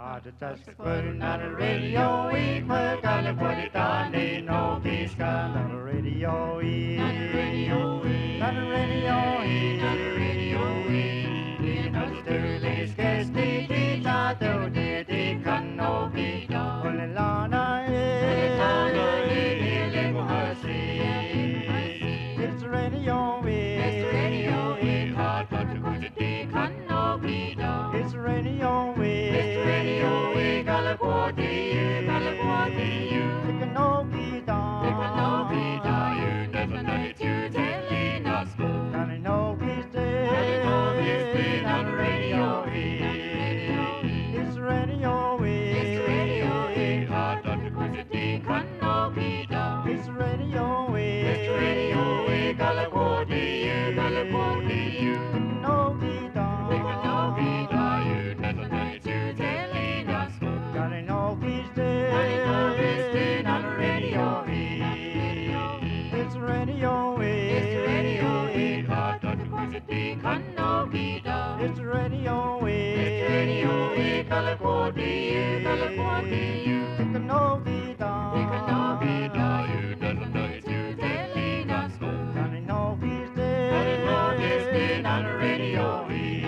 Just putting on the radio, we put on the put it on the no peace on the radio, on the radio, on the radio, on the radio, in Australia's guest, the teacher, the can no be done. Only Lana is it's radio, it's radio, hard to put it, can no be done. It's radio, it's radio, California, California, it can no be done. It can no be done. You never know it, you telling us go. And I know he's dead. I know he's dead on the radio. It's radio, it's radio, hard to put it, can no be done. It's radio, California, California, it can no be done. It can no be done. You never know it, you telling us go. And I know he's dead. I know he's dead on the radio. It's radio, it's radio, hard to put it, can no be done. It's radio, California, California, it can no be done. It can no be done. You never know it, you telling us go. And I know he's dead. I know he's dead on the radio.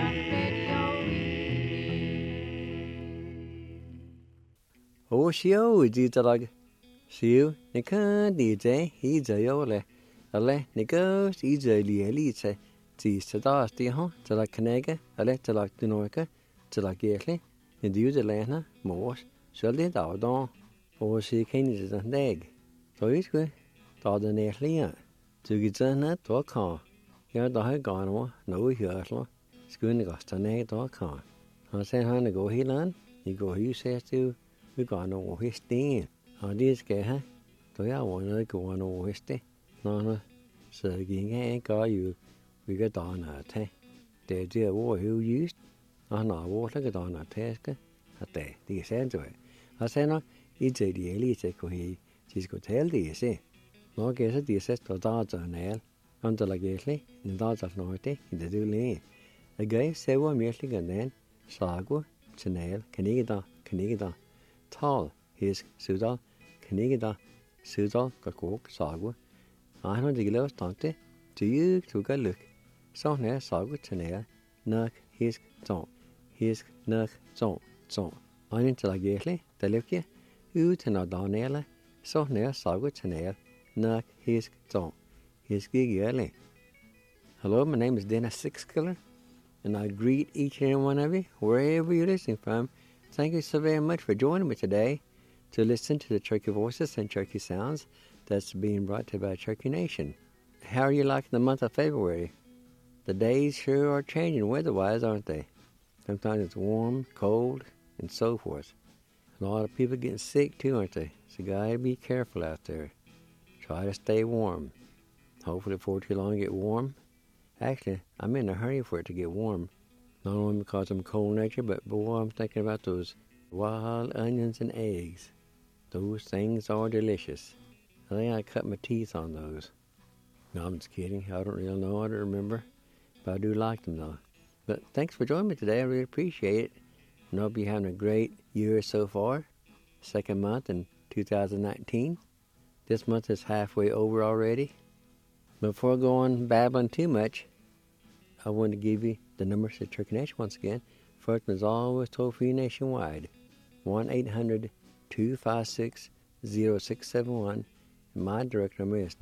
Shio Jitarag. Shio, Nika, DJ, he's a yole. Ale, Nika, he's a lielite. Tis to das, dear, to la Canega, a letter like the Norca, to la Gately, and you the Lana, Morse, shall they down don, or she can is an egg. So it's good, thought the Netlia. To get on to a car. Here the high gone, no hurtler, schooning us to nag to a car. I said, Hannah, go he land, you go, you says to. We got no his thing. How this guy, so I want to go on over his day. No, so again, got you. We got on a tay. They did war who used. I know water got on a task. At day, the essential. I said, no, it's a daily take he. She's got tell the say. No guess at the assessed or dogs on nail. Until I gately, in the dogs of Norte, in the do lane. A guy said, well, merely and then, Sago, Chanel, Canigada. Tall, his Sudal, Canigada, Sudal, Gakok, Sago. I know the gloves tante, to you to go look. So near Sago Chanel, Nuck, his zone, his Nuck zone. I into la gately, the Lukia, you to not Donella, so near Sago Chanel, Nuck, his zone, his gig early. Hello, my name is Dennis Sixkiller, and I greet each and every one of you, wherever you're listening from. Thank you so very much for joining me today to listen to the Cherokee Voices and Cherokee Sounds that's being brought to you by Cherokee Nation. How are you liking the month of February? The days sure are changing weather-wise, aren't they? Sometimes it's warm, cold, and so forth. A lot of people getting sick too, aren't they? So you gotta be careful out there. Try to stay warm. Hopefully before too long it get warm. Actually, I'm in a hurry for it to get warm. Not only because I'm cold natured, but boy, I'm thinking about those wild onions and eggs. Those things are delicious. I think I cut my teeth on those. No, I'm just kidding. I don't really know. I don't remember. But I do like them, though. But thanks for joining me today. I really appreciate it. And I hope you're having a great year so far. Second month in 2019. This month is halfway over already. Before I go on babbling too much, I want to give you the numbers to Cherokee Nation once again. First one is always toll-free nationwide. 1-800-256-0671. And my direct number is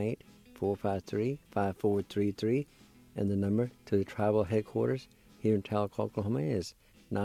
918-453-5433. And the number to the tribal headquarters here in Tahlequah, Oklahoma is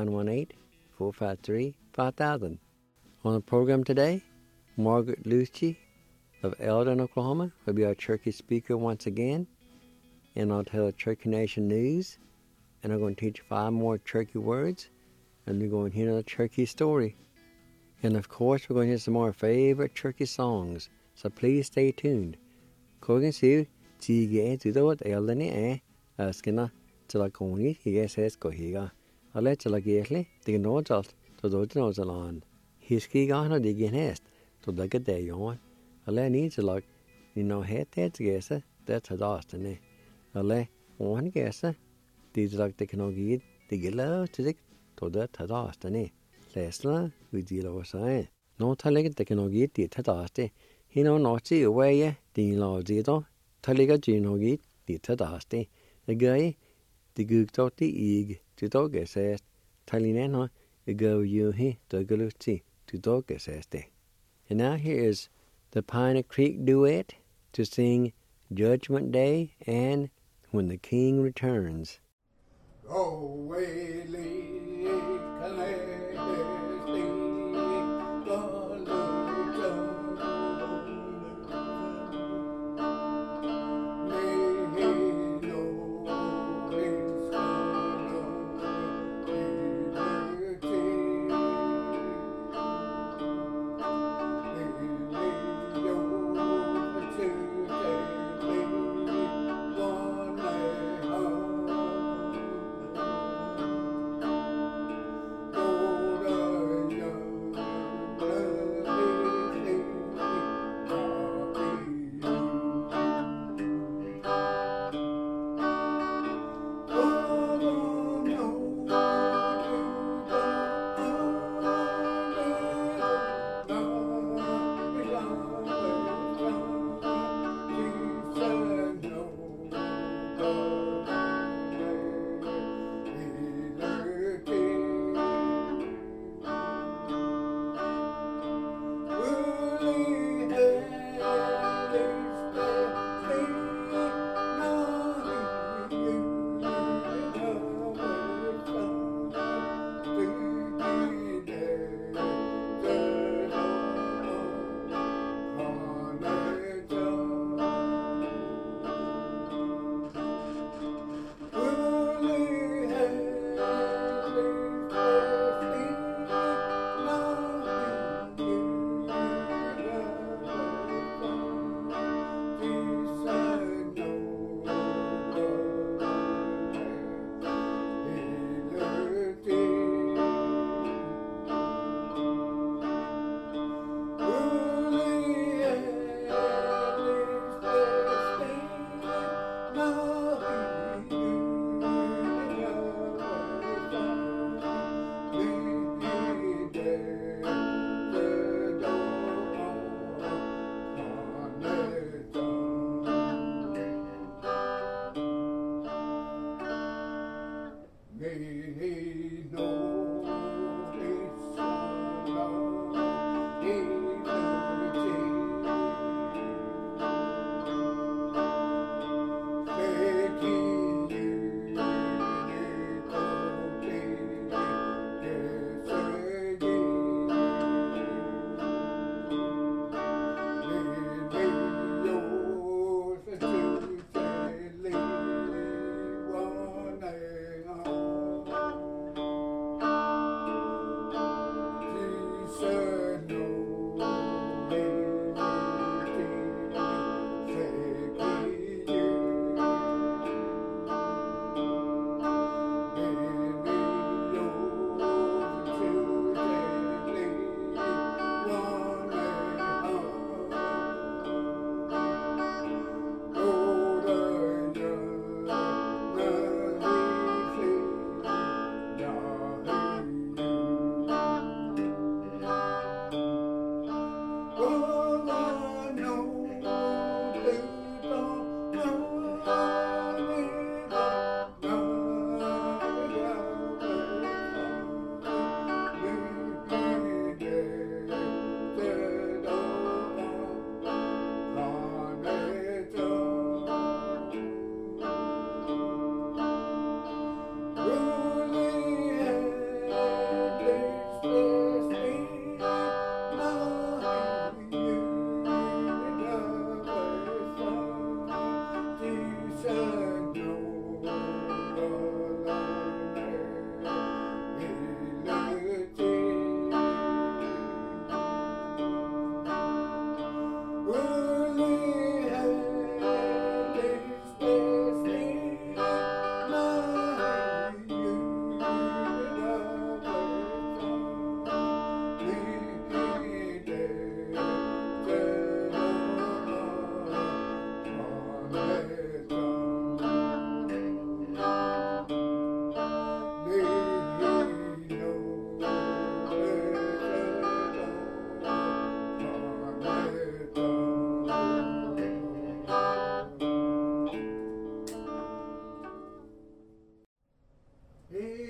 918-453-5000. On the program today, Margaret Lucci of Eldon, Oklahoma will be our Cherokee speaker once again. And I'll tell the Cherokee Nation news. And I'm going to teach 5 more Cherokee words. And we're going to hear another Cherokee story. And of course, we're going to hear some more favorite Cherokee songs. So please stay tuned. Kogan siu, tige to the what Eldon Askina, till I go on it, he says go here. I'll let you like gately, the notes out to those nose along. He's key on a digging nest, to like a day on. I'll let needs a look, head that's guesser, that's a dustin. I'll let one guesser, these like the can get the yellow to the to that dustin. læsler uddeler over sig. Når der ligger teknologi det tadaste, hino norti uveje din lovdido, der ligger genogi det tadaste. Again, the good tot the egg to dog assessed, Talinano, the go you he, the galuti to dog assessed. And now here is the Pine Creek duet to sing Judgment Day and When the King Returns. Go away,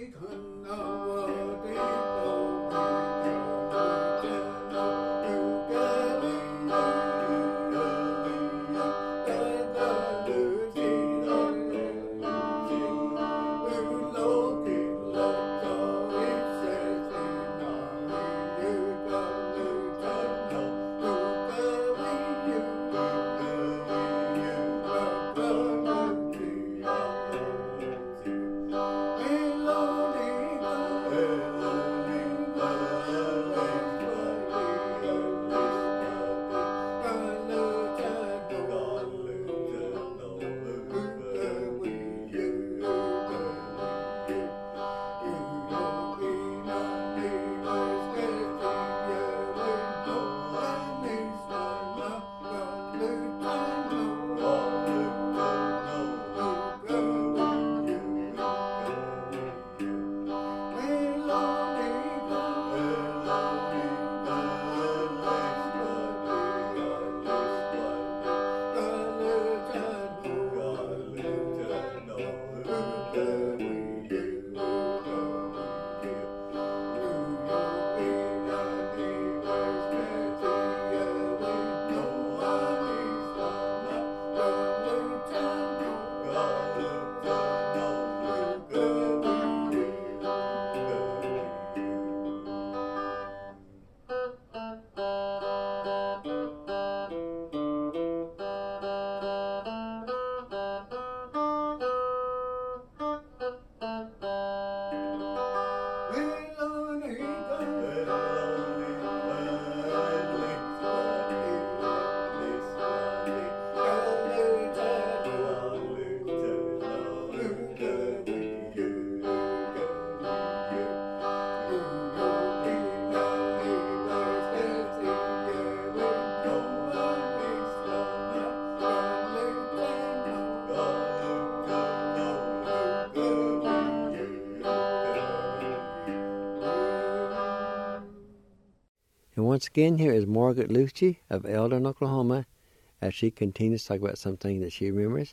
And once again, here is Margaret Lucci of Eldon, Oklahoma, as she continues to talk about something that she remembers.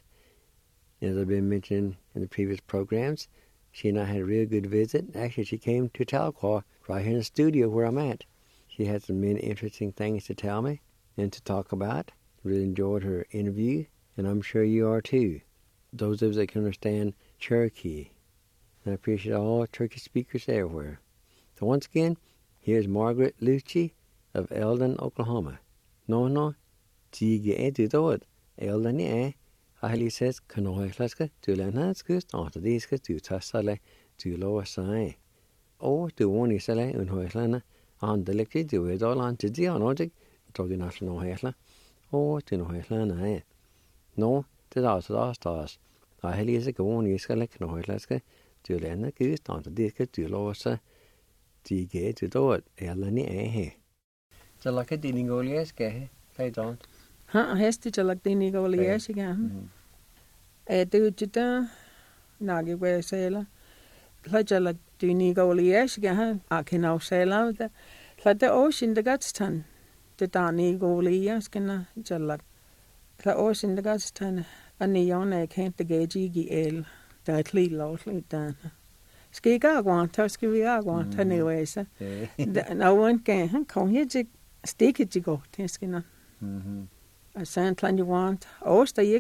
As I've been mentioning in the previous programs, she and I had a real good visit. Actually, she came to Tahlequah right here in the studio where I'm at. She had some many interesting things to tell me and to talk about. Really enjoyed her interview, and I'm sure you are too. Those of us that can understand Cherokee. And I appreciate all Turkish speakers everywhere. So once again, here's Margaret Lucci of Eldon, Oklahoma. No, Tige Dudot, Eldon Ahli says, Kanoiklaska, Dulanaskus, after these to Tassale, to Lower Sai. Or to Woni Sale, Unhoislana, on the lecture, to it all on to the Onogic, talking national Hesla, or to Noislana. No, to the stars. Ahli is a Gawoni Skalek, Noiklaska, Dulana Goose, after these to Lower Sai. Tige Dudot, Eldon Så like a dining olias, play don't. Hesti jalak dini golias again. Do jita nagi where sailor. Lajalak dini golias again. I can now sail out the like the ocean the Gadstan. The Dani golias can jalak. The ocean the Gadstan. And the yon can't the gagigi el. That lead lawfully done. Ski gagwan, Tusky gagwan, anyways. No one can come here. Stick it to go, Tiskina. I sent plan you want. Osta yig.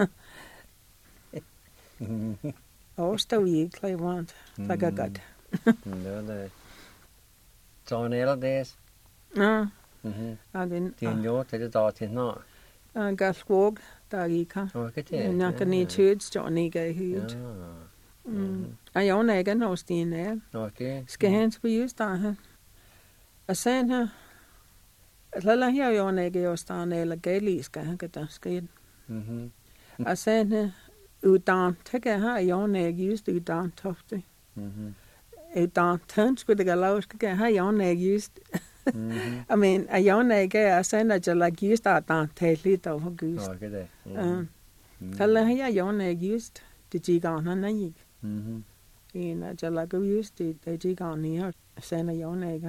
Osta yig, play want. Like a gut. No, the John Ella days. I didn't. Tin your to the dot is not. Gas walk, Dagika. Oh, get it. Not a need hoods, Johnny gay hood. I own egg and no steam there. Okay. Skans we used on I sent her. Lala her yon egg or stan eller galiska, get that skid. I sent udan, take a high yon egg used udan tofty. Udan turns with the gallows, get high yon egg used. I mean, a yon egg, I sent a like used that down tail little goose. Oh, get it. Lala her yon egg used the jigan and a yig. In a jalago used the jigan near, send a yon egg.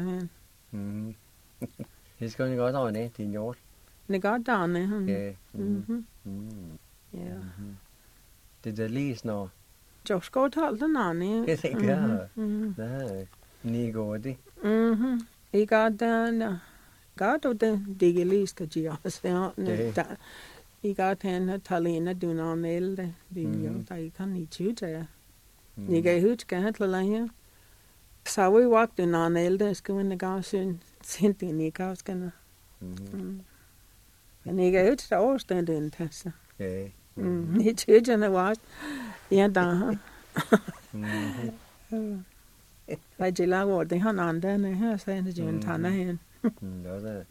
He's going to go down it in your. They got down there. Yeah. Yeah. Did the leaves know? Jo skotal den ani. Jeg tænker, nej, ni går det. I gatan, gato den digiliska giasa. I gatan talena dunan elde. Det jo der kan I tjuta. Ni gav hut kan hat la her. Så vi walked dunan elde skal vi gå sin sintin i kaskana. Men I gav hut der overstand den tassa. Ja. Ni tjujana was. Ja da. Hvad de laver, det har andre, her sagde det jo en tande hen. Det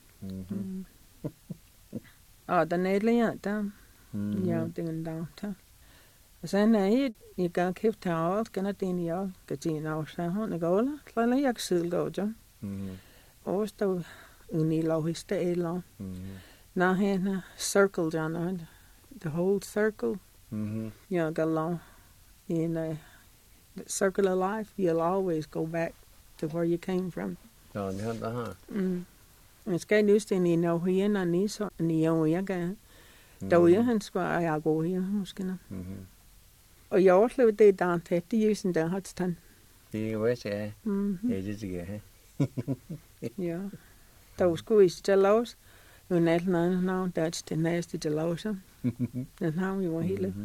Og den er lidt der. Ja, det er en dag der. Og så er I kan kæft til alt, kan jeg den jeg kan tænke af, så hun er gået, så er jeg selv gået, ja. Og så uni lov i stedet. Nå, hende circle, ja, the whole circle. Ja, kan lov. In the circle of life, you'll always go back to where you came from. Ja, det har der har. Jeg skal lyst til en af hende, og ni så ni og jeg kan. Da jeg han skal jeg gå her måske nu. Og jeg oplevede det der tæt, det er sådan der har stand. Det er jo også ja. Ja, det siger jeg. Ja. Da skulle I til Laos. Nu næsten navn der til næste til Laos. Den har vi jo hele.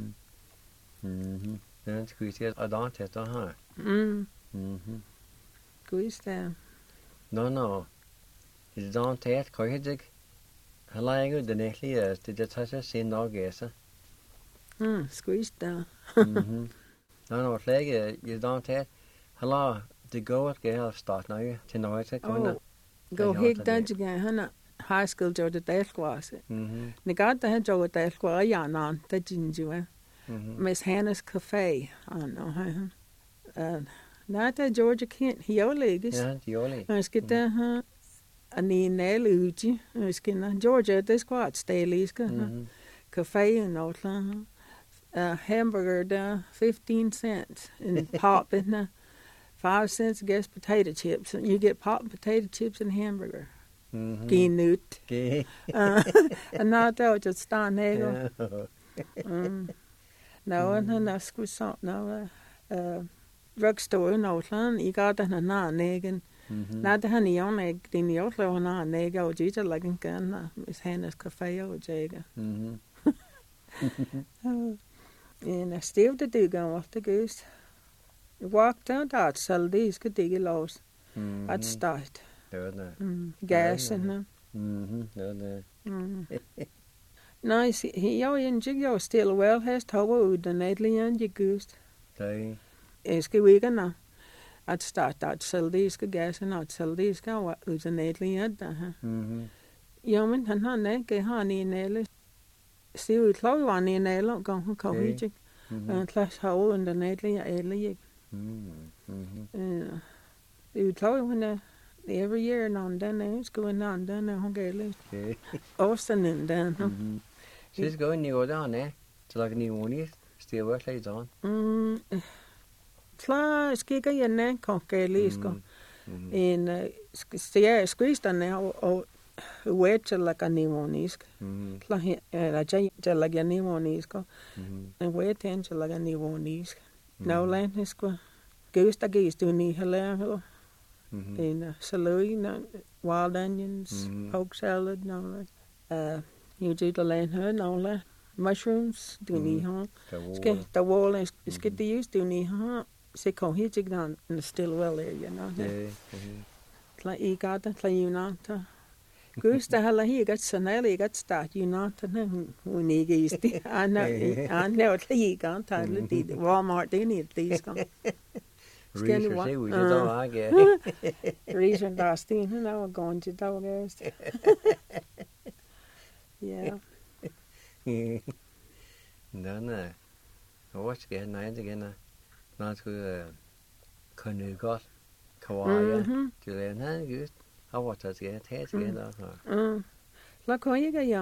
Den skulle se at der tæt der har. Gud der. Nå. Det er der tæt, kan jeg ikke. Heller ikke den egentlig det tager sig sin orgase. Squeeze der. Nå, flække i der tæt. Heller det går at gøre start nøje til noget til kunder. Gå helt der til han high school jo det dalskvase. Negat der han jo det dalskvase ja nan det jinju er. Miss Hannah's Cafe. Han. Nej, der Georgia Kent. He jo lægges. Ja, de jo lægges. Jeg skal der her. Ani næle uji. Jeg skal Georgia, det skal være et stæliske. Café og noget. Hamburger der, 15 cents. En pop, 5 cents gets potato chips. You get pop potato chips and hamburger. Genut. Og nå, der var just stand her. Nå, han er sgu så, drugstore noget. I gør den her nægen. Nej, det har ni også ikke. Det er ni også laver her nægen, og det er like en gerne, hvis han er café og jæger. En stivte dykker over det gøst. Walked out at selv det skal digge los. At start. Det var det. Gasen. Det var det. Nej, jeg er still well hast over ud den ædlige jeg gøst. Det. Jeg skal ikke nå. At start at selv det skal gasen at selv det skal ud den ædlige der her. Jo, men han har ikke har ni næle. Se ud klar var ni næle og gang hun kom ikke. Klass har ud den ædlige ædlige. Det er klar hun er every year non den skal non den hun gælder. Også den der. Så skal vi gå der ned. Så lager ni unis. Stiger vores lidt sådan. Klar skikker jeg ned kan gælde skal. En stiger skvisterne og wedge lager ni unis. Klar her der lager ni unis. En wedge hen lager ni unis. Nå land skal gøst der gæst du ni heller. En salad, wild onions, poke salad, no. You do the land her, no. Mushrooms, do ni ha. Skal the wall skal de use do ni ha. Se kom hit ik dan in the Stillwell area, no. Kla I gata, kla Unata. Gøst der heller her got sanelle got start Unata, hun ikke is det. I know kla I gata, det Walmart det ni det skal. Research det ud der var ikke. Reason der sten han var going til der gæst. Ja. Nej. Og skal han nej igen. Når skulle kunne godt. Kawaii. Det er han just. Har været der skal tage igen der. La kan jeg ja.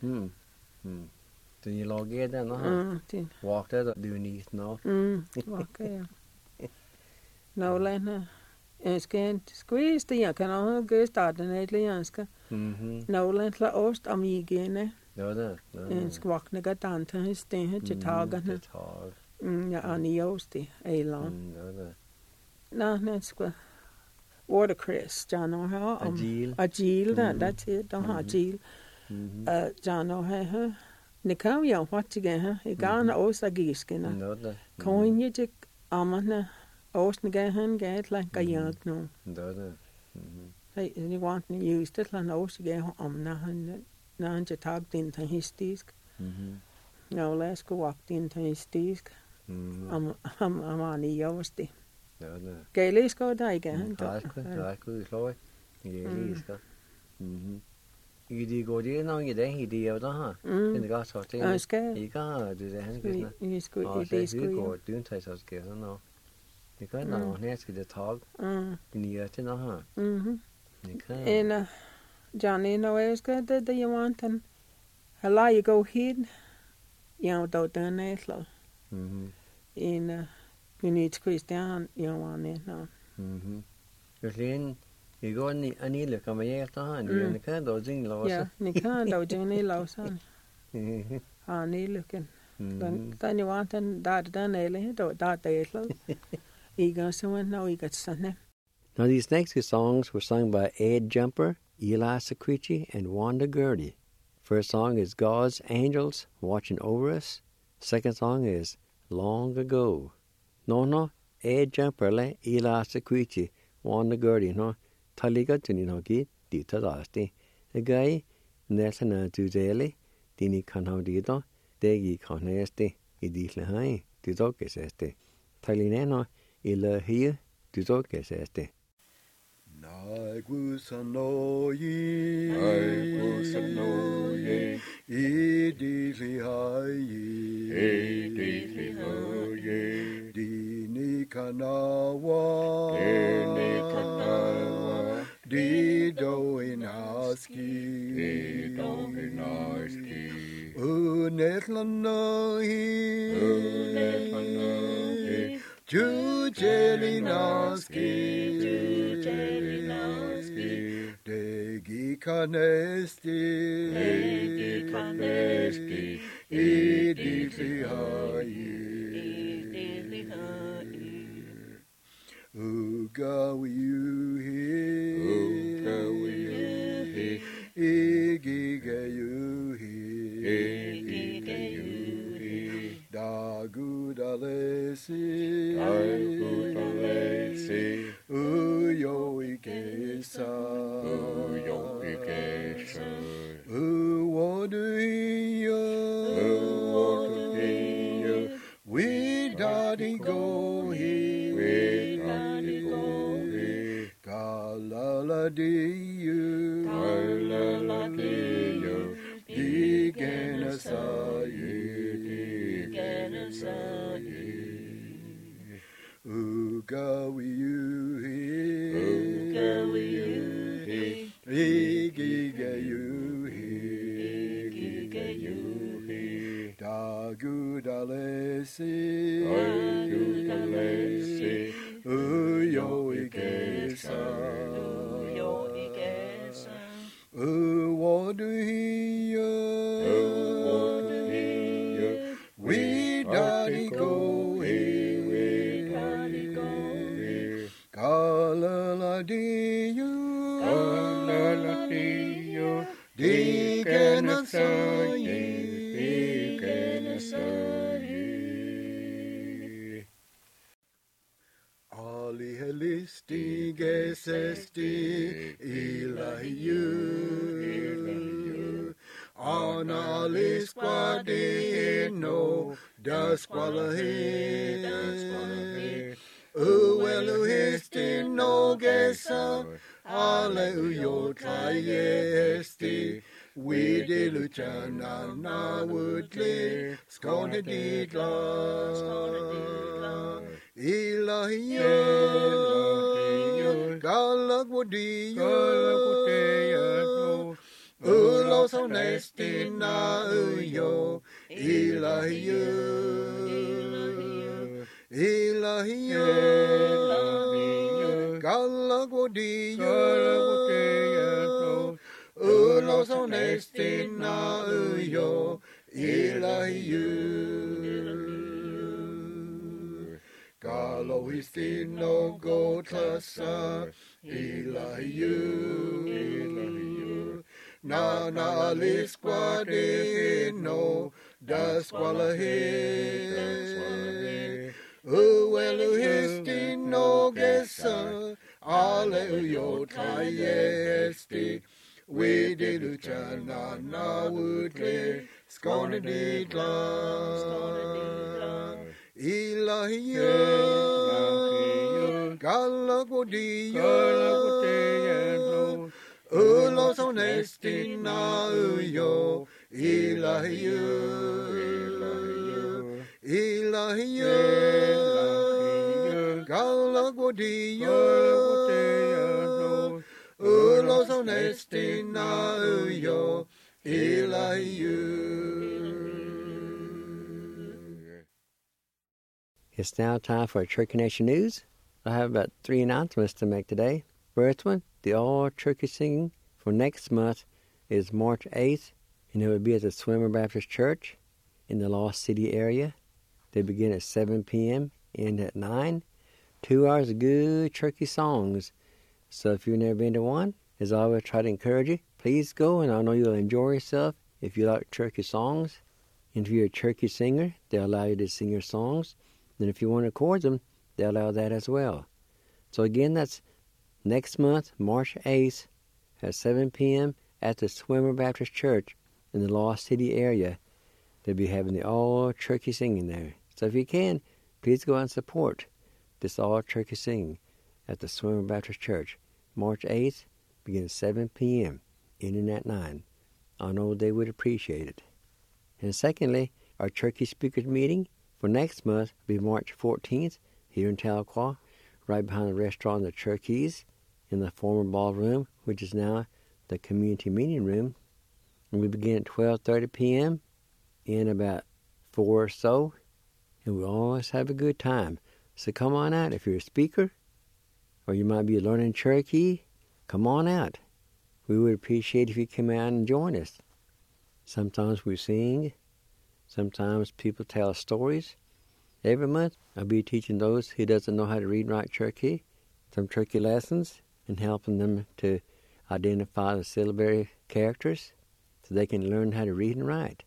Det er logget der nå. Walk der du need nå. Walk ja. Nå lande. Jeg skal squeeze det jeg kan også gå starte den italienske. Nå lande la ost amigene. Ja det. En skvakne gadan til sten til tagene. Ja, aniosti, eilan. Noget. Nå, næste watercress, John O'Hare. Agile, that's it. Don't have agile. John O'Hare. Nikau ya what again? Igana osa giskina. Noget. Coin you amana osna han get like a young no. Noget. Hey, you want to use it lan osa ge amna han nan je tag din ta histisk. No, let's go walk din ta histisk. Am ani yosti. Noget. Gælisk og der igen. Der er sgu det slår. Gælisk. I de går det nok i dag i det der har. Det godt så det. Jeg skal. I kan det han skal. Vi skulle i det skulle. Går det tager så skal så nå. Det kan nå her skal det tag. Ni er til nå har. Det kan. En Johnny no er skal det you want and halla you go hid. Jeg dog den æsler. En Unit Christian, jeg var nede nå. Justin, I går ni anile kommer jeg efter han. Ni kan dog jingle også. Ja, ni kan dog jingle også. Ni lykken. Den jeg var den ele, der æsler. I går så nå I går sådan. Now these next two songs were sung by Ed Jumper, Eli Sakrichi, and Wanda Gurdy. First song is God's Angels Watching Over Us. Second song is Long Ago. No, Ed Jumper le Eli Sakrichi, Wanda Gurdy, no, taliga tuni no gi di tadasti. The guy, nesana dudeli, dini kanhaudito, degi kanesti, idisle hai, dudokes este. Talineno, ila hier, dudokes este. Naigusanoye, idili haye, dini kanawa, dido inaski, unetlanahi, jujelinaski, Degi kanesti, idili haye, ugawi yuhi, igiga yuhi, dagudalesi, uyo ikesa, uwoduhiyo, we daddy go he, kalaladiyu, ugawi yuhi, igiga yuhi, dagudalesi, uyo igesa, uwoduhiyo, we daddy go he, kalaladiyu, Ali helisti gesesti ilahiu, analis quadino dasqualahi, ueluhisti no gesa, aleuyo triesti, Widi luchana na woodley, skone didla, ilahiyo, galag wadiyo, ulos honesti na uyo, ilahiyo, galag wadiyo, ulos honesti na uyo, ilahiyo. Kalohistino Gotlasa, Ilahiu, Nana Lisquadino, Dasqualahe, Ueluhistino Gesa, Aleuyo Tayesti, we did Luchana, na woodley, Sconadidla, Ilahiu, Galagodia, Ulos honestina, Uyo, Ilahiu, Ilahiu, Galagodia, Ulos honestina, Uyo, Ilahiu. It's now time for Cherokee Nation News. I have about 3 announcements to make today. First one, the all-Cherokee singing for next month is March 8th, and it will be at the Swimmer Baptist Church in the Lost City area. They begin at 7 p.m., end at 9. 2 hours of good Cherokee songs. So if you've never been to one, as I always try to encourage you, please go, and I know you'll enjoy yourself if you like Cherokee songs. And if you're a Cherokee singer, they'll allow you to sing your songs. And if you want to record them, they'll allow that as well. So again, that's next month, March 8th, at 7 p.m. at the Swimmer Baptist Church in the Lost City area. They'll be having the all-Cherokee singing there. So if you can, please go out and support this all-Cherokee singing at the Swimmer Baptist Church. March 8th, begins 7 p.m., ending at 9. I know they would appreciate it. And secondly, our Cherokee Speakers meeting for next month will be March 14th here in Tahlequah, right behind the restaurant The Cherokees in the former ballroom, which is now the community meeting room. And we begin at 12:30 p.m. in about 4 or so, and we always have a good time. So come on out if you're a speaker, or you might be learning Cherokee. Come on out. We would appreciate if you come out and join us. Sometimes we sing. Sometimes people tell stories. Every month, I'll be teaching those who doesn't know how to read and write Cherokee some Cherokee lessons and helping them to identify the syllabary characters so they can learn how to read and write.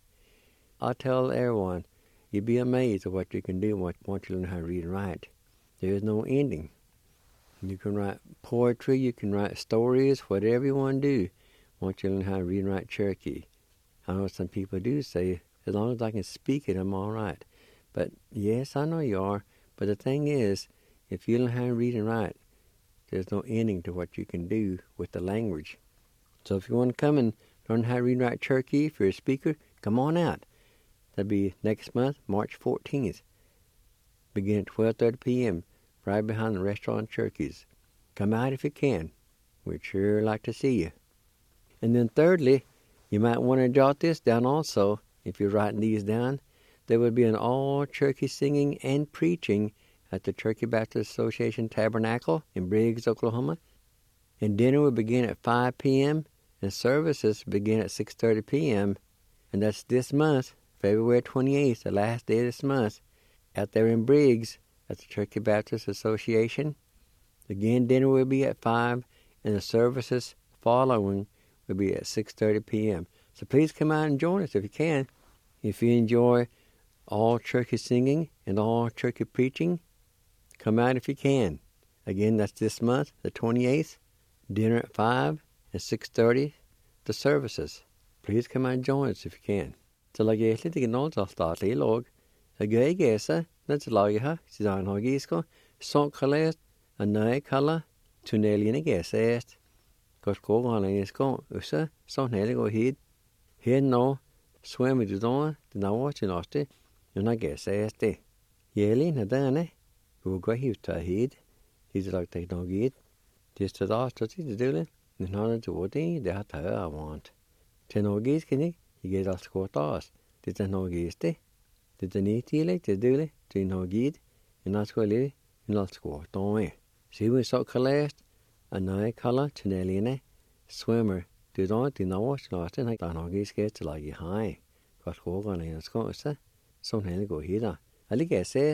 I tell everyone, you'd be amazed at what you can do once you learn how to read and write. There is no ending. You can write poetry, you can write stories, whatever you want to do once you learn how to read and write Cherokee. I know some people do say, as long as I can speak it, I'm all right. But yes, I know you are. But the thing is, if you learn how to read and write, there's no ending to what you can do with the language. So if you want to come and learn how to read and write Cherokee, if you're a speaker, come on out. That'll be next month, March 14th. Begin at 12:30 p.m., right behind the restaurant Cherokees. Come out if you can. We'd sure like to see you. And then thirdly, you might want to jot this down also. If you're writing these down, there would be an all-Cherokee singing and preaching at the Cherokee Baptist Association Tabernacle in Briggs, Oklahoma. And dinner will begin at 5 p.m. and services begin at 6:30 p.m. And that's this month, February 28th, the last day of this month, out there in Briggs at the Cherokee Baptist Association. Again, dinner will be at 5, and the services following will be at 6:30 p.m. So please come out and join us if you can. If you enjoy all Cherokee singing and all Cherokee preaching, come out if you can. Again, that's this month, the 28th, dinner at 5 and 6:30, the services. Please come out and join us if you can. So like you said, you can also start a log. A gay guessa, that's a log, she's on Hogisko, son colors, a night color, tunnel in a guess est. Because go on and it's gone, Usa, son hell go heed. Here no, swim with the dawn, the now watching us, and I guess est. Yelling, a dane, who go here to a heed. He's like they don't get. Just to the to see the doing, and none to what they have to I want. Ten no geese can you get us score toss. Did no geese day? Did the need to like to do it? Do no get, and not go live, and not score, don't we? See, we saw collect a night color to Nelly, swimmer. Do not watch lost, and I don't know geese get to like you high. Got go on and it's going to so go here. I like I says,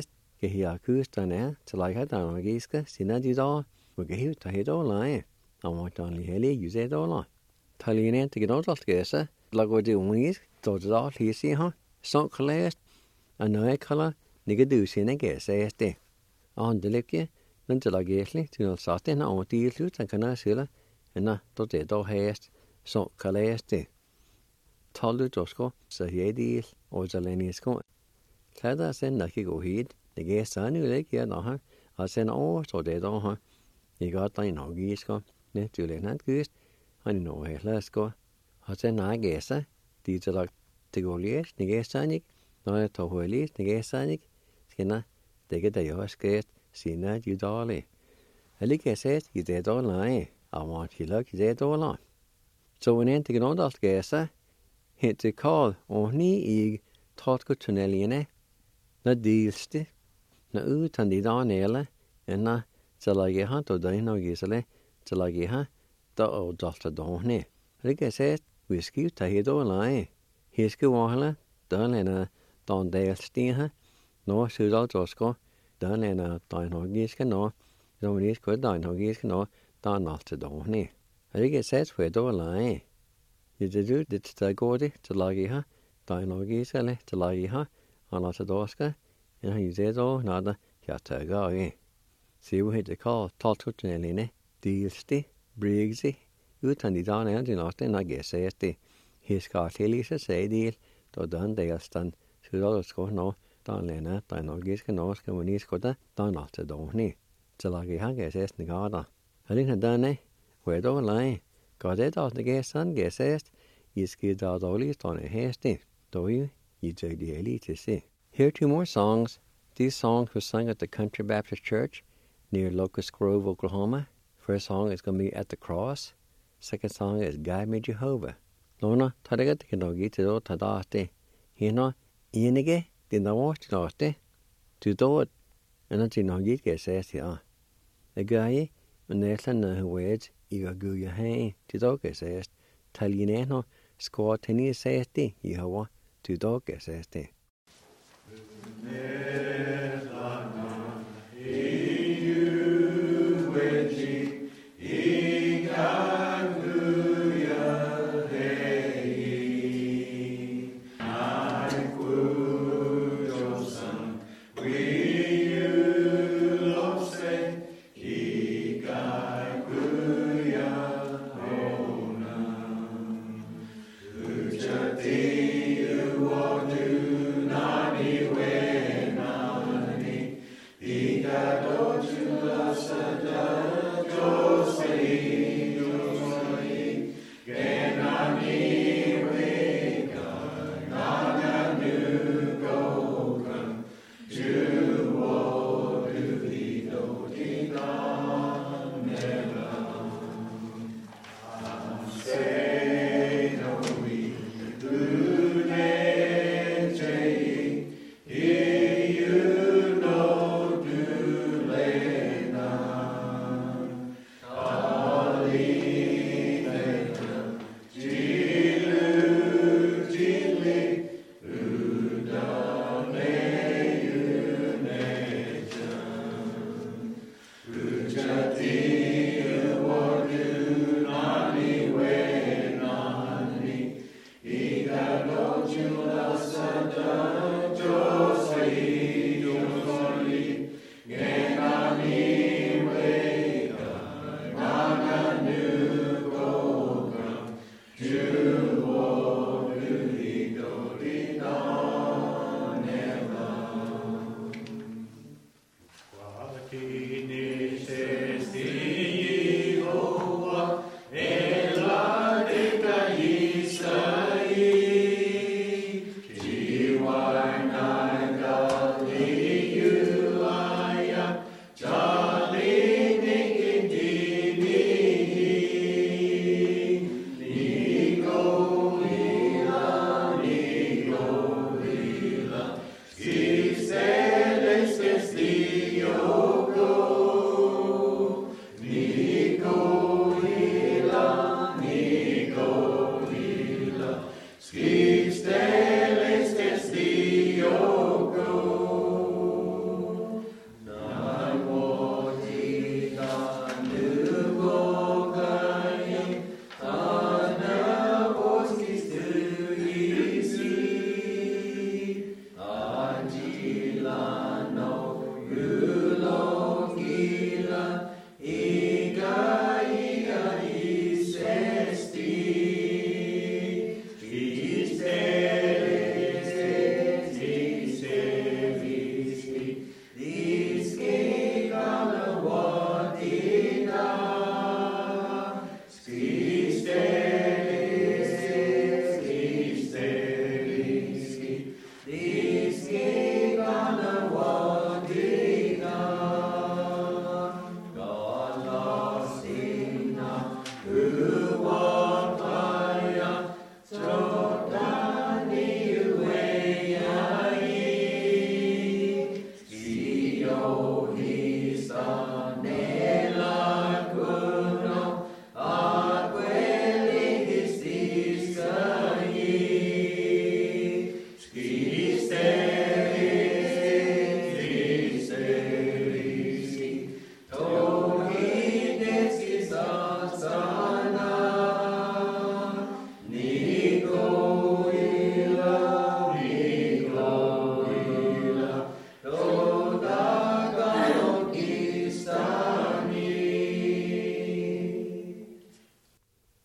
cái hiểu cứ cho nè cho lại hết tao cái cái xin nó đi đó một cái hiểu thấy đó lại ông chọn lý lý như thế đó là thay lý nè thì cái đó cái sao là cái điều nghĩ tổ đó thì gì ha sống khỏe anh nói khá nè cái điều xin cái sẽ thế anh để cái nên cho lại cái lý thì nó sao thế nó ông đi lúc chẳng cần sửa là nè tổ thế đó hết sống khỏe thế tháo được cho cô sẽ hiểu đi ở chỗ này cô thế đó sẽ là cái câu hỏi để cái sáng như thế kia đó ha ở sẽ nó chỗ đấy đó ha thì có tay nó ghi cô nè chủ đề nó cứ anh nói hết là cô họ sẽ nói cái sao thì cho là thì gọi là cái sáng nhỉ nói thầu hồi lý cái sáng nhỉ cái na để cái đấy họ sẽ xin nó chịu đóเลยlấy cái sẽ thì đấy đó lại ở mà chỉ là cái đấy đó là cho nên thì nó đó cái sao hiện tại call oni i thought có tunnel này nó dealste nó thằng đi đó nè là nó cho lại cái hát tôi đấy nó gì sẽ cho lại cái hát tôi ở đó đó nè lấy cái sẽ whisky thay đó lại hết cái hoa là đó là toàn dealste ha nó sử dụng chosko đó là toàn nó ghi cái nó rồi mình có toàn nó ghi cái nó toàn nó cho đó nè lấy cái sẽ phải đó lại như thế chứ để tới cô đi cho lại cái ha tại nó ghi sẽ lên cho lại cái ha nó sẽ đó cái như thế đó nó đã chả tới cái xíu hết cái call thought chút này nè dealsti briggsy út thành đi đó này thì nó sẽ nói cái sẽ thì hết cả thế lý sẽ đi đó đơn để stan sự đó có nó toàn là nó tại nó ghi cái nó cái mình có đó toàn nó sẽ đó nè cho lại cái ha cái sẽ này đó hay là đó này về đó lại có thể đó cái sáng cái sẽ Iski da dårligt on a hasty, doyu, yideli to see. Here are 2 more songs. These songs were sung at the Country Baptist Church near Locust Grove, Oklahoma. First song is going to be At the Cross. Second song is Guide Me Jehovah. Lona, tadagat kinogi to tadate. Hino, inige, dinawa tadate. To do it, and until no yit get says here. The guy, when there's a wedge, you go your hay, to do get says. Talineno. Score tennis safety, Yehovah, to dog safety. Go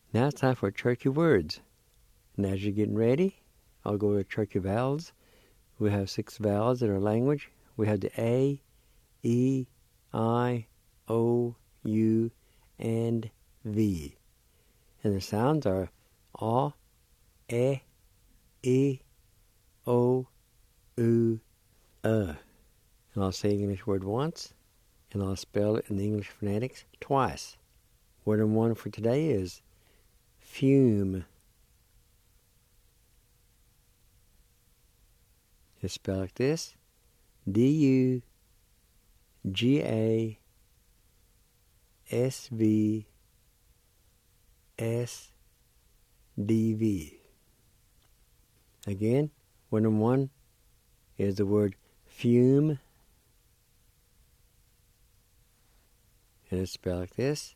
Now it's time for Cherokee words. And as you're getting ready, I'll go to Cherokee vowels. We have 6 vowels in our language. We have the A, E, I, O, U, and V. And the sounds are A, E, O, U, And I'll say the English word once, and I'll spell it in the English phonetics twice. Word number 1 for today is fume. It's spelled like this: D-U-G-A-S-V-S-D-V. Again, word number 1 is the word fume. And it's spelled like this: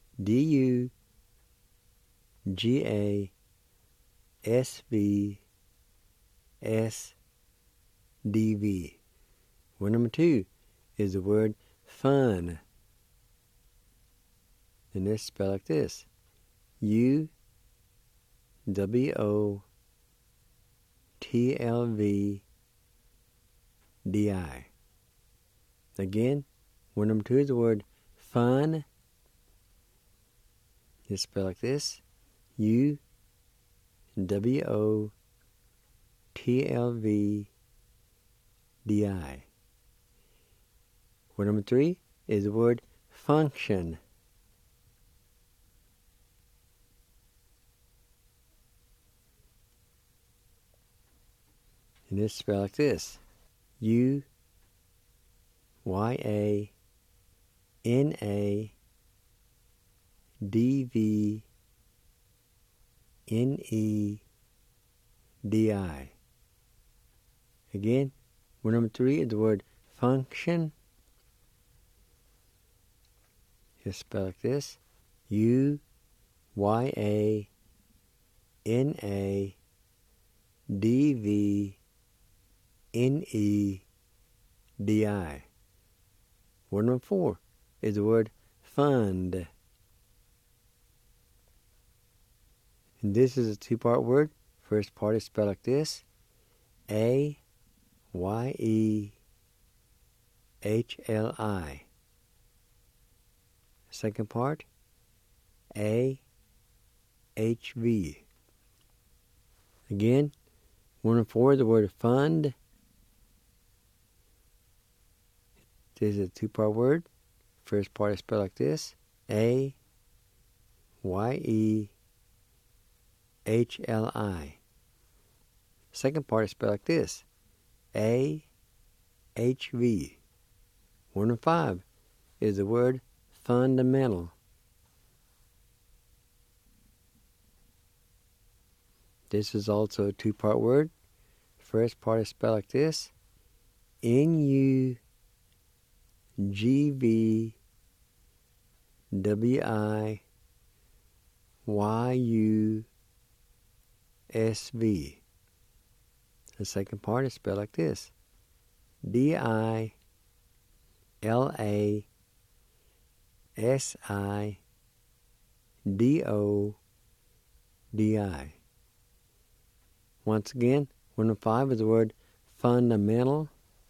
D-U-G-A-S-V-S-D-V. Word number 2 is the word fun. And it's spelled like this: U-W-O-T-L-V-D-I. Again, word number 2 is the word fun. It's spelled like this: U-W-O-T-L-V-D-I. Word number 3 is the word function. And it's spelled like this: U-Y-A-N-A-D-V-N-E-D-I. Again, word number 3 is the word function. It's spelled like this: U-Y-A-N-A-D-V-N-E-D-I. Word number 4 is the word fund. And this is a 2-part word. First part is spelled like this: A-Y-E-H-L-I. Second part, A-H-V. Again, word number 4 is the word fund. This is a 2-part word. First part is spelled like this: A-Y-E-H-L-I. Second part is spelled like this: A-H-V. Word number 5 is the word fundamental. This is also a 2-part word. First part is spelled like this: N-U-G-V-W-I-U-S-V. The second part is spelled like this: D-I-L-A-S-I-D-O-D-I. Once again, word number 5 is the word fundamental.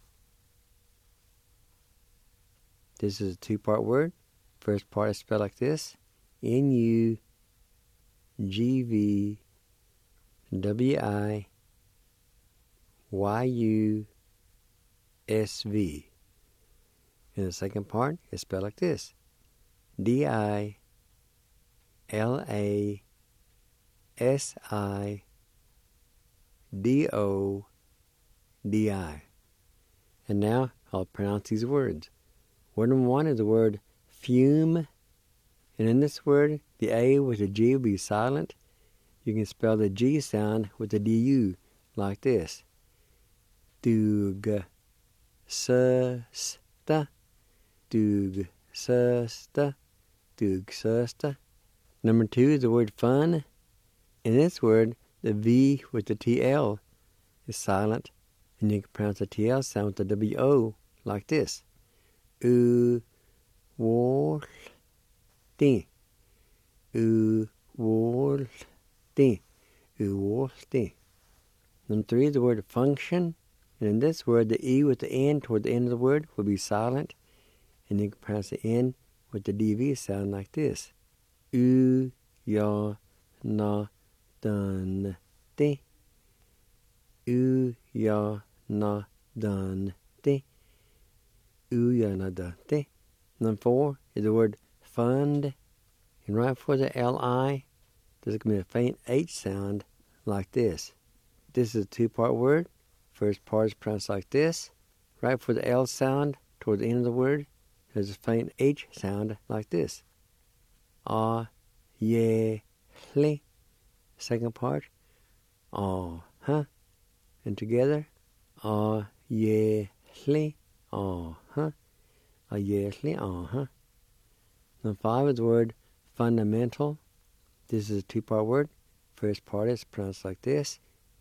This is a 2-part word. First part is spelled like this: N-U-G-V-W-I-U-S-V. And the second part is spelled like this: D-I-L-A-S-I-D-O-D-I. And now I'll pronounce these words. Word number 1 is the word fume. And in this word, the A with the G will be silent. You can spell the G sound with the D-U like this: Dug-sus-sta, Dug-sus-sta, Dug-sus-sta. Number 2 is the word fun. In this word, the V with the TL is silent, and you can pronounce the TL sound with the W-O like this: U-wol-ti, U-wol-ti. Uolti. Uolti. Number 3 is the word function. And in this word, the E with the N toward the end of the word will be silent. And you can pronounce the N with the DV sound like this. U, ya, na, dun, ti. U, ya, na, dun, ti. U, ya, na, dun, ti. Number 4 is the word fund. And right before the L-I, there's going to be a faint H sound like this. This is a two-part word. First part is pronounced like this. Right before the L sound, toward the end of the word, there's a faint H sound like this. Ah, ye, hli. Second part, huh. And together, ah, ye, hli, huh. Ah, ye, hli, huh. Number 5 is the word fundamental. This is a two-part word. First part is pronounced like this.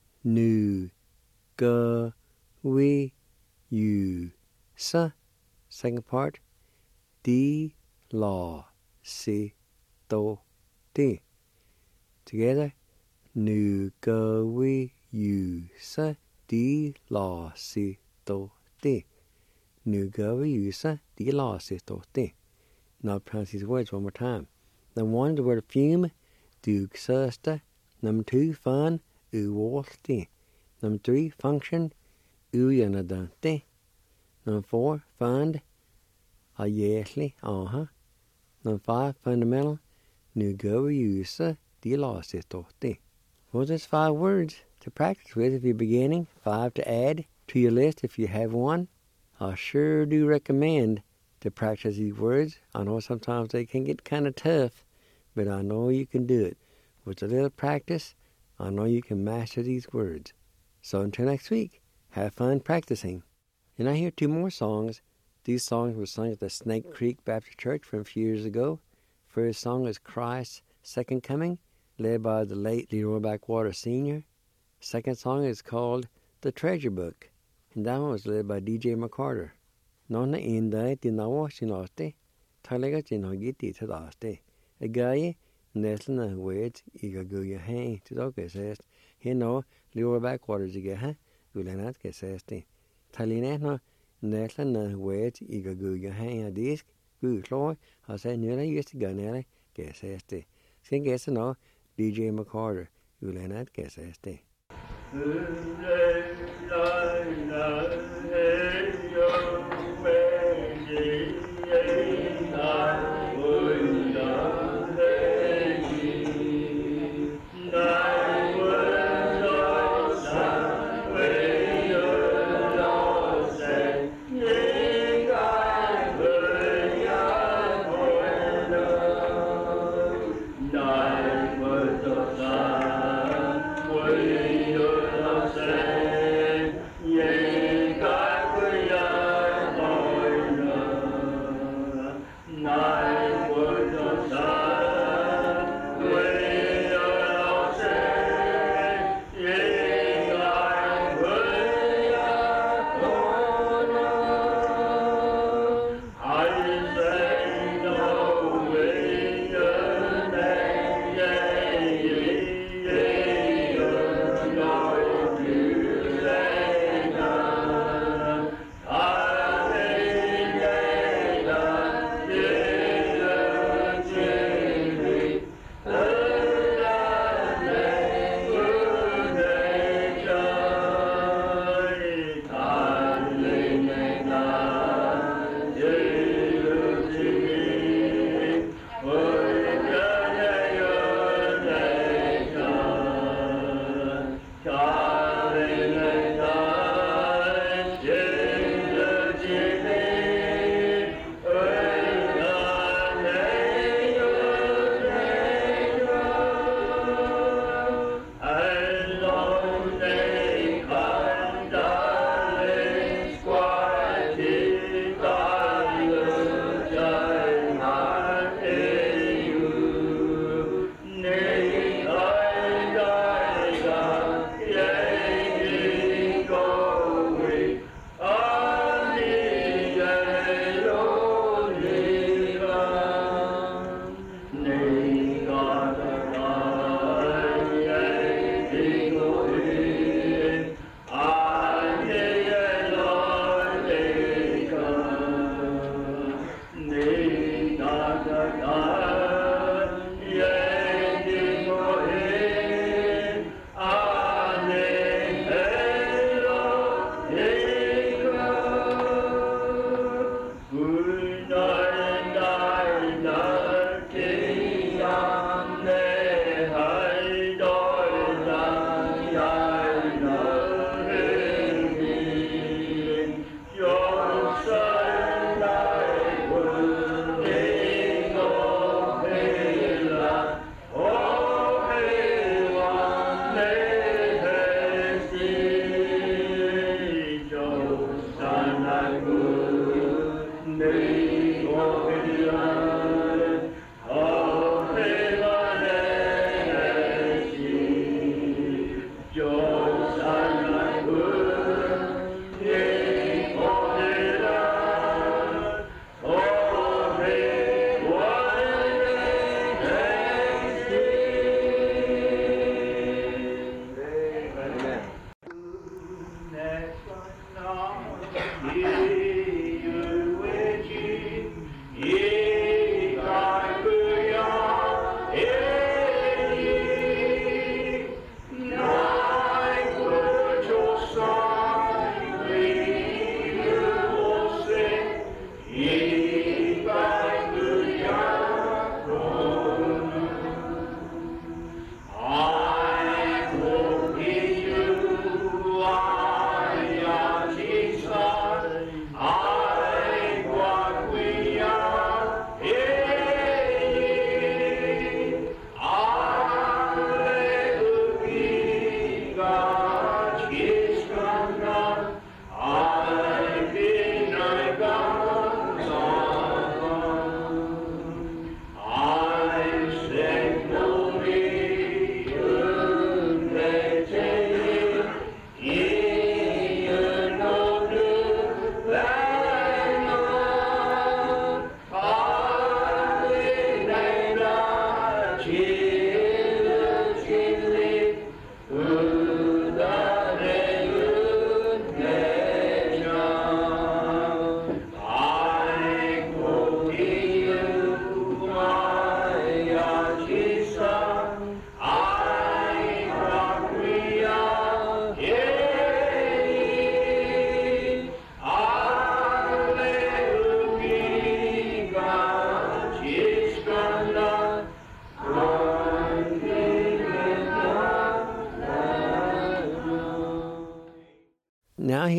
Nu, ga, we, you, sa. Second part, di, la, si, do, ti. Together, nu, ga, we, you, sa, di, la, si, do, ti. Nu, ga, we, you, sa, di, la, si, do, ti. Now pronounce these words one more time. Number 1 is the word fume, du, susta. Number 2, fun, uolti. Number 3, function, uyanadante. Number 4, fund, ayesli, Number 5, fundamental, nugavayusa, dilasitote. Well, there's 5 words to practice with if you're beginning, 5 to add to your list if you have one. I sure do recommend to practice these words. I know sometimes they can get kind of tough, but I know you can do it. With a little practice, I know you can master these words. So until next week, have fun practicing. And I hear 2 more songs. These songs were sung at the Snake Creek Baptist Church from a few years ago. First song is Christ's Second Coming, led by the late Leroy Backwater Sr. Second song is called The Treasure Book, and that one was led by DJ McCarter. Nonna inda tinawa sinaste, talaga tinogiti tadaste. A guy Nestlina words igaguya hang to dog assessed. He no Leroy Backwaters again, Ulanat Gassesti. Talinetno Nestlina words igaguya hang a disc, good floor, I said nearly used to go nearly Gassesti. Sing guess no DJ McCarter, Ulanat Gassesti. Yeah.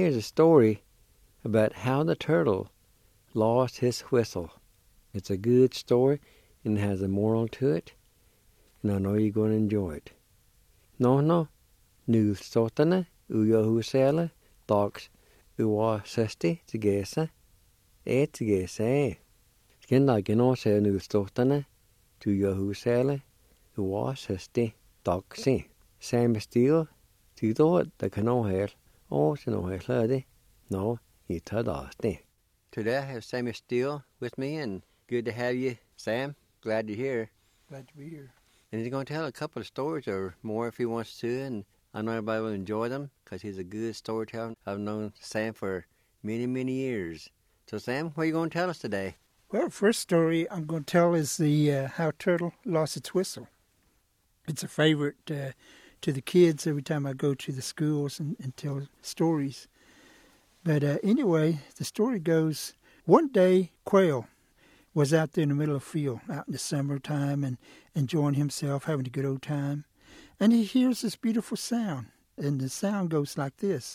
here's a story about how the turtle lost his whistle. It's a good story and it has a moral to it, and I know you're going to enjoy it. No, nu ståttene ujahusele dogs uwa sesti tigesa tigesa. Skinda geno se nu ståttene ujahusele uwa sesti dogsi. Sam stil tito the cano hair or to no hair no he tadasti. Today I have Sammy Steele with me, and good to have you, Sam. Glad you're here. Glad to be here. And he's going to tell a couple of stories or more if he wants to, and I know everybody will enjoy them because he's a good storyteller. I've known Sam for many, many years. So, Sam, what are you going to tell us today? Well, first story I'm going to tell is the how turtle lost its whistle. It's a favorite to the kids every time I go to the schools and tell stories. But anyway, the story goes, one day Quail was out there in the middle of the field, out in the summertime, and enjoying himself, having a good old time. And he hears this beautiful sound, and the sound goes like this.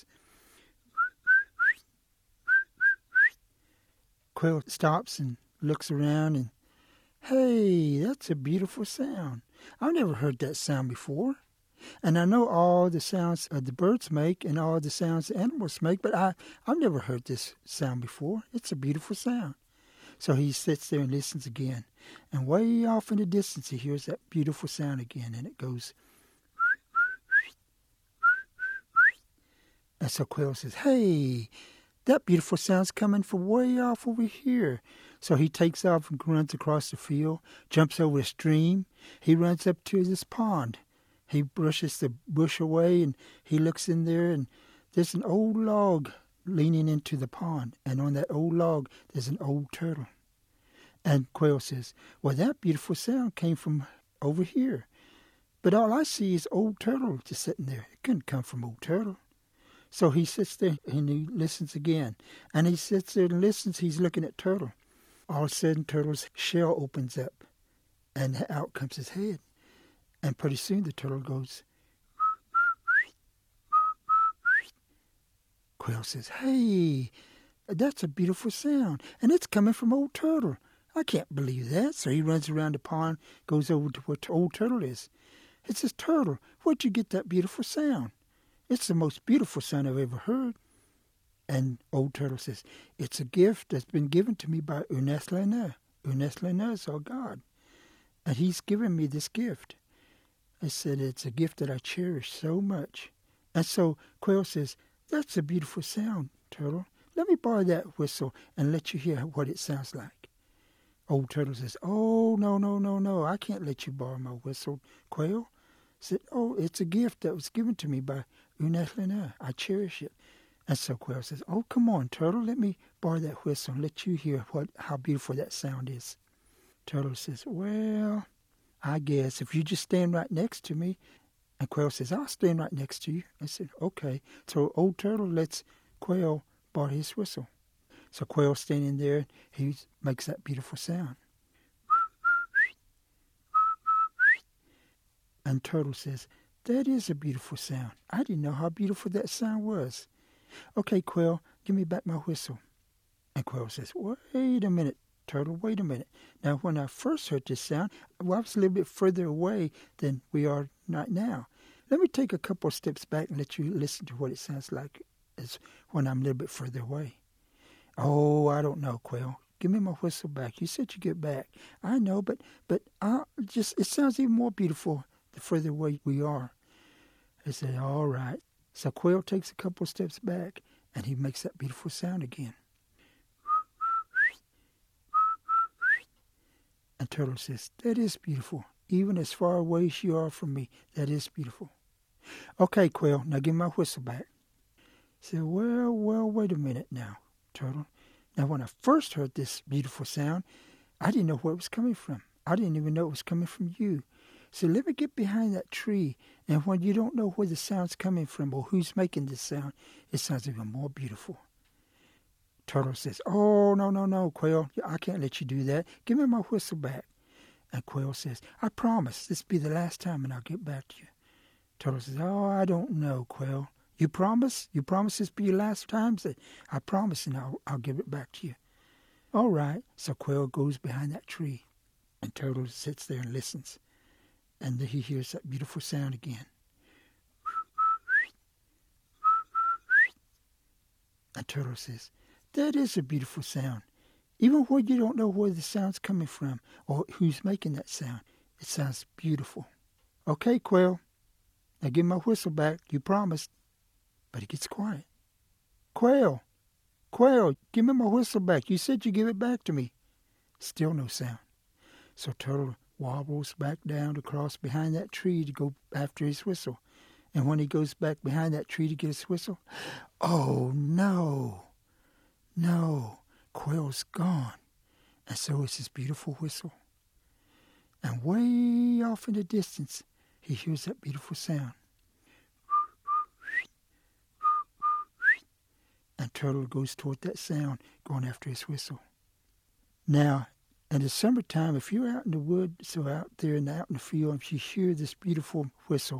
Quail stops and looks around, and, hey, that's a beautiful sound. I've never heard that sound before. And I know all the sounds the birds make and all the sounds the animals make, but I've never heard this sound before. It's a beautiful sound. So he sits there and listens again. And way off in the distance, he hears that beautiful sound again, and it goes. And so Quail says, hey, that beautiful sound's coming from way off over here. So he takes off and runs across the field, jumps over a stream. He runs up to this pond. He brushes the bush away, and he looks in there, and there's an old log leaning into the pond. And on that old log, there's an old turtle. And Quail says, well, that beautiful sound came from over here. But all I see is old turtle just sitting there. It couldn't come from old turtle. So he sits there, and he listens again. And he sits there and listens. He's looking at turtle. All of a sudden, turtle's shell opens up, and out comes his head. And pretty soon the turtle goes. Quail says, hey, that's a beautiful sound, and it's coming from old turtle. I can't believe that. So he runs around the pond, goes over to where old turtle is. He says, turtle, where'd you get that beautiful sound? It's the most beautiful sound I've ever heard. And old turtle says, it's a gift that's been given to me by Ernest Lena. Ernest Lena is our God, and he's given me this gift. I said, it's a gift that I cherish so much. And so Quail says, that's a beautiful sound, turtle. Let me borrow that whistle and let you hear what it sounds like. Old turtle says, oh, no, I can't let you borrow my whistle, Quail. I said, oh, it's a gift that was given to me by Ernest Lena. I cherish it. And so Quail says, oh, come on, turtle, let me borrow that whistle and let you hear how beautiful that sound is. Turtle says, well, I guess if you just stand right next to me. And Quail says, I'll stand right next to you. I said, okay. So old turtle lets Quail borrow his whistle. So Quail's standing there, he makes that beautiful sound. And Turtle says, that is a beautiful sound. I didn't know how beautiful that sound was. Okay, Quail, give me back my whistle. And Quail says, wait a minute, Turtle, wait a minute. Now, when I first heard this sound, I was a little bit further away than we are right now. Let me take a couple of steps back and let you listen to what it sounds like as when I'm a little bit further away. Oh, I don't know, Quail. Give me my whistle back. You said you get back. I know, but it sounds even more beautiful the further away we are. I said, all right. So Quail takes a couple of steps back, and he makes that beautiful sound again. And Turtle says, that is beautiful. Even as far away as you are from me, that is beautiful. Okay, Quail, now give me my whistle back. I said, well, wait a minute now, Turtle. Now, when I first heard this beautiful sound, I didn't know where it was coming from. I didn't even know it was coming from you. So let me get behind that tree, and when you don't know where the sound's coming from or who's making this sound, it sounds even more beautiful. Turtle says, oh, no, Quail, I can't let you do that. Give me my whistle back. And Quail says, I promise this will be the last time and I'll get back to you. Turtle says, oh, I don't know, Quail. You promise? You promise this be your last time? Say, I promise, and I'll give it back to you. All right. So Quail goes behind that tree, and Turtle sits there and listens. And then he hears that beautiful sound again. And Turtle says, that is a beautiful sound. Even when you don't know where the sound's coming from or who's making that sound, it sounds beautiful. Okay, Quail, now give my whistle back. You promised. But he gets quiet. Quail, give me my whistle back. You said you'd give it back to me. Still no sound. So Turtle wobbles back down across behind that tree to go after his whistle. And when he goes back behind that tree to get his whistle, oh no, Quail's gone. And so is his beautiful whistle. And way off in the distance, he hears that beautiful sound. And Turtle goes toward that sound, going after his whistle. Now, in the summertime, if you're out in the woods or out there and out in the field, if you hear this beautiful whistle,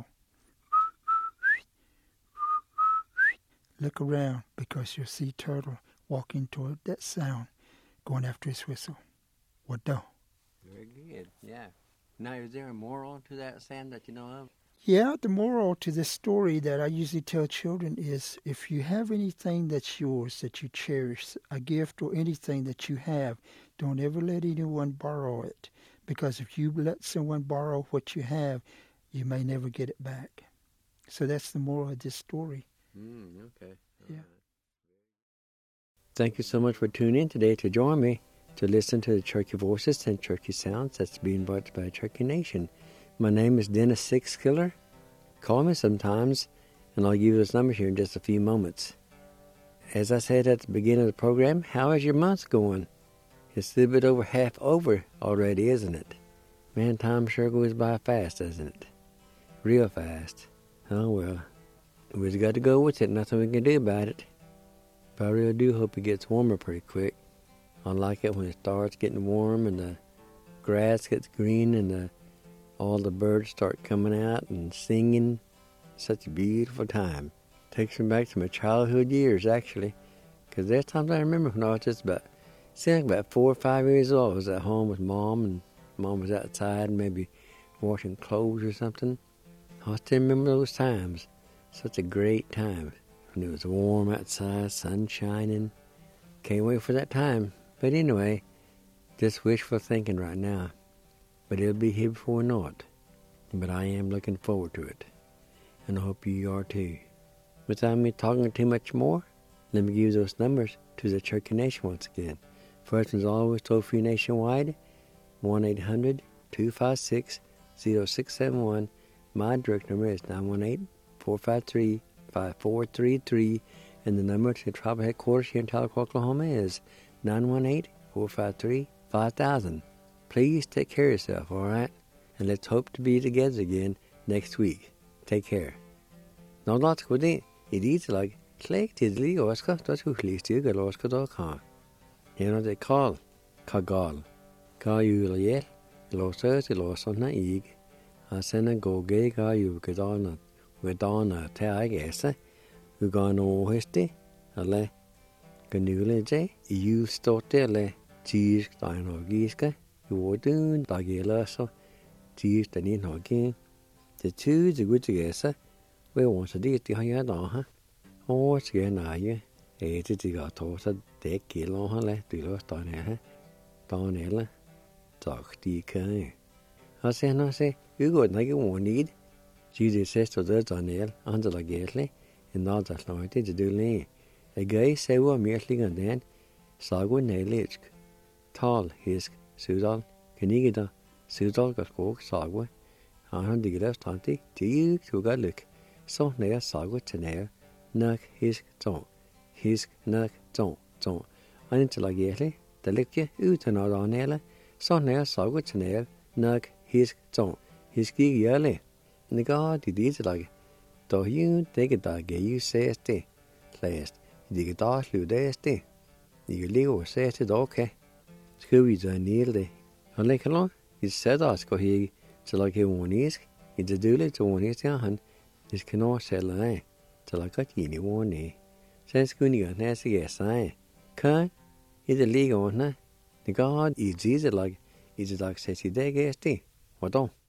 look around because you'll see Turtle walking toward that sound, going after his whistle. What do? Very good, yeah. Now, is there a moral to that, Sam, that you know of? Yeah, the moral to this story that I usually tell children is if you have anything that's yours, that you cherish, a gift or anything that you have, don't ever let anyone borrow it. Because if you let someone borrow what you have, you may never get it back. So that's the moral of this story. Okay. Yeah. Thank you so much for tuning in today to join me to listen to the Cherokee Voices and Cherokee Sounds that's being brought by Cherokee Nation. My name is Dennis Sixkiller. Call me sometimes, and I'll give you those numbers here in just a few moments. As I said at the beginning of the program, how is your month going? It's a little bit over half over already, isn't it? Man, time sure goes by fast, doesn't it? Real fast. Oh, well. We just got to go with it. Nothing we can do about it. But I really do hope it gets warmer pretty quick. I like it when it starts getting warm and the grass gets green and all the birds start coming out and singing. Such a beautiful time. Takes me back to my childhood years, actually. Because there's times I remember when I was just about 4 or 5 years old. I was at home with Mom, and Mom was outside maybe washing clothes or something. I still remember those times. Such a great time. When it was warm outside, sun shining. Can't wait for that time. But anyway, just wishful thinking right now. But it'll be here before naught. But I am looking forward to it. And I hope you are too. Without me talking too much more, let me give you those numbers to the Cherokee Nation once again. First one's always toll-free nationwide, 1-800-256-0671. My direct number is 918-453-5433. And the number to the tribal headquarters here in Tahlequah, Oklahoma is 918-453-5000. Please take care of yourself, all right? And let's hope to be together again next week. Take care. Nå, laat ik het like klik til Oscar, dat u klikker Oscar.com. Her det kall, kagal. Ka juliel, låser til låserne ig. Jeg sender gåge ga jukedana, vedana til ægese. Ugan åheste, eller ganule je, julståtte eller tysk dagnorgiske. Jorden, dageløser, tysk den innhågen. Det tude gudgese, vi ånser dit de har gjort da. Og skal nøye, de ga tåse det kilo han le, du løs da nede, tak de kan. Og så han se, ugår den ikke ordnid. Syde sest og det da nede, andre la gætle, en nalda sløjte til du le. Jeg gøy sever mærkelig den, sago nælisk. Tal hisk, sudal, kanigida, sudal ga skog sago. Han digger stanti, tig tuga luk. Så nær sago til nær, nok hisk tång. Hisk nok tång. Og indtil la gætle, der ligger uten af da nede, så nær sago til nær, nok hisk tång. Hisk ikke gjørlig. Nega de dit lag. Da hun dækker da gæge sæs det. Læst, de kan da slutte det. De kan leve og sæs det okay. Skal vi da nede det. Og lækker lov, I sætter os gå her til at give unisk. I det døle til unisk til han. Det skal nå selv af. 就嚟個二年往年，在school呢個呢是個啥？看，一直理我呢，你講一直就來，一直到學習這個的，我懂。